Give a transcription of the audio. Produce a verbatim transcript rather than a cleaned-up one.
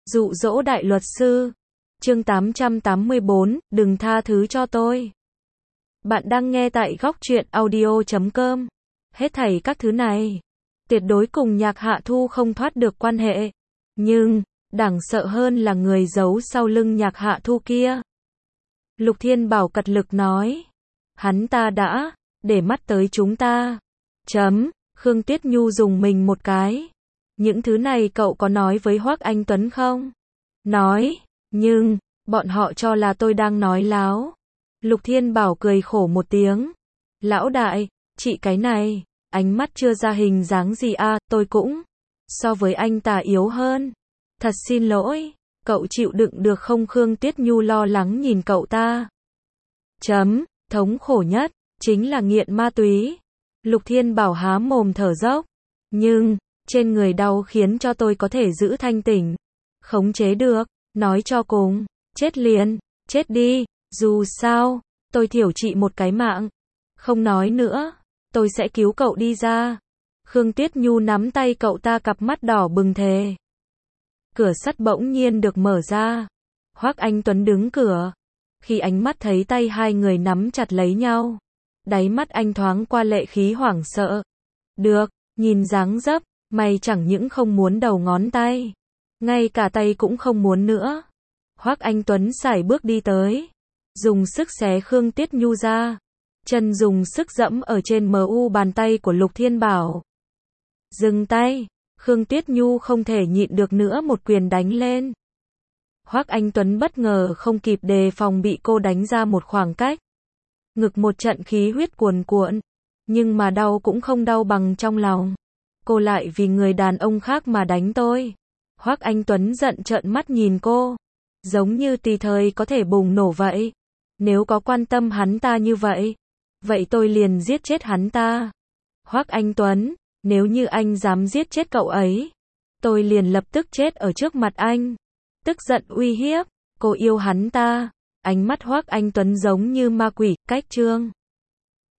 Dụ dỗ đại luật sư. Chương tám trăm tám mươi bốn, đừng tha thứ cho tôi. Bạn đang nghe tại góc truyện audio chấm com. Hết thảy các thứ này, tuyệt đối cùng Nhạc Hạ Thu không thoát được quan hệ. Nhưng, đáng sợ hơn là người giấu sau lưng Nhạc Hạ Thu kia. Lục Thiên Bảo cật lực nói. Hắn ta đã, để mắt tới chúng ta. Chấm, Khương Tuyết Nhu dùng mình một cái. Những thứ này cậu có nói với Hoắc Anh Tuấn không? Nói, nhưng, bọn họ cho là tôi đang nói láo. Lục Thiên Bảo cười khổ một tiếng. Lão đại, chị cái này, ánh mắt chưa ra hình dáng gì à, tôi cũng, so với anh ta yếu hơn. Thật xin lỗi, cậu chịu đựng được không? Khương Tuyết Nhu lo lắng nhìn cậu ta. Chấm, thống khổ nhất, chính là nghiện ma túy. Lục Thiên Bảo há mồm thở dốc. Nhưng, trên người đau khiến cho tôi có thể giữ thanh tỉnh. Khống chế được, nói cho cùng, chết liền, chết đi, dù sao, tôi thiểu chị một cái mạng. Không nói nữa, tôi sẽ cứu cậu đi ra. Khương Tuyết Nhu nắm tay cậu ta, cặp mắt đỏ bừng thề. Cửa sắt bỗng nhiên được mở ra. Hoắc Anh Tuấn đứng cửa. Khi ánh mắt thấy tay hai người nắm chặt lấy nhau, đáy mắt anh thoáng qua lệ khí hoảng sợ. Được, nhìn dáng dấp, mày chẳng những không muốn đầu ngón tay, ngay cả tay cũng không muốn nữa. Hoắc Anh Tuấn sải bước đi tới, dùng sức xé Khương Tuyết Nhu ra, chân dùng sức dẫm ở trên mu bàn tay của Lục Thiên Bảo. Dừng tay, Khương Tuyết Nhu không thể nhịn được nữa, một quyền đánh lên. Hoắc Anh Tuấn bất ngờ không kịp đề phòng bị cô đánh ra một khoảng cách. Ngực một trận khí huyết cuồn cuộn, nhưng mà đau cũng không đau bằng trong lòng. Cô lại vì người đàn ông khác mà đánh tôi. Hoắc Anh Tuấn giận trợn mắt nhìn cô, giống như tùy thời có thể bùng nổ vậy. Nếu có quan tâm hắn ta như vậy, vậy tôi liền giết chết hắn ta. Hoắc Anh Tuấn, nếu như anh dám giết chết cậu ấy, tôi liền lập tức chết ở trước mặt anh. Tức giận uy hiếp, cô yêu hắn ta. Ánh mắt Hoắc Anh Tuấn giống như ma quỷ, cách trương.